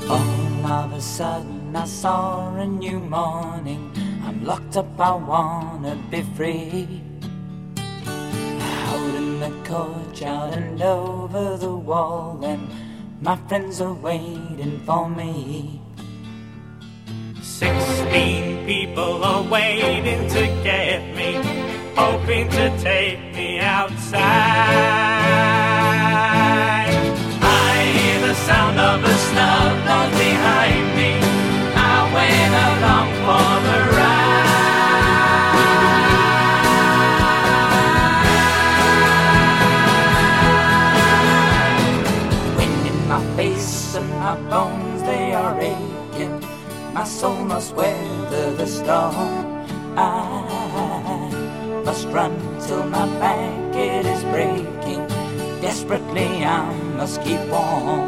All of a sudden I saw a new morning. I'm locked up, I wanna be free. Out in the courtyard and over the wall, and my friends are waiting for me. 16 people are waiting to get me, hoping to take me outside. I hear the sound of a snub nose behind me. I went along for the ride. Wind in my face and my bones, they are aching. My soul must weather the storm. I must run till my back it is breaking. Desperately I must keep on.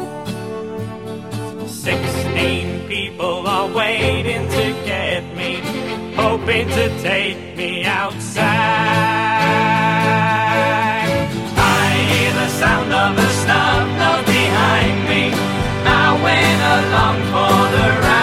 16 people are waiting to get me, hoping to take me outside. I hear the sound of a snub nose behind me. I went along for the ride.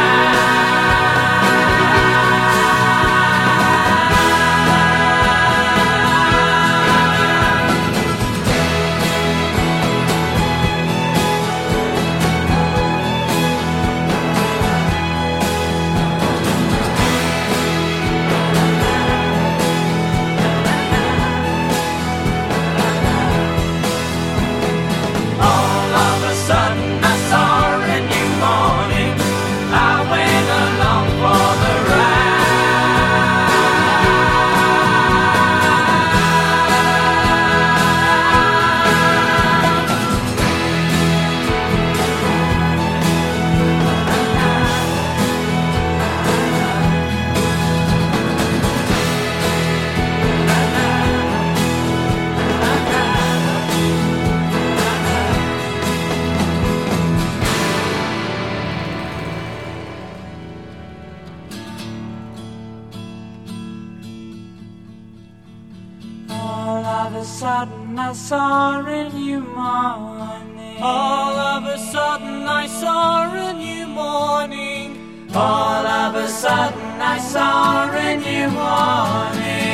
All of a sudden I saw a new morning. All of a sudden I saw a new morning. All of a sudden I saw a new morning.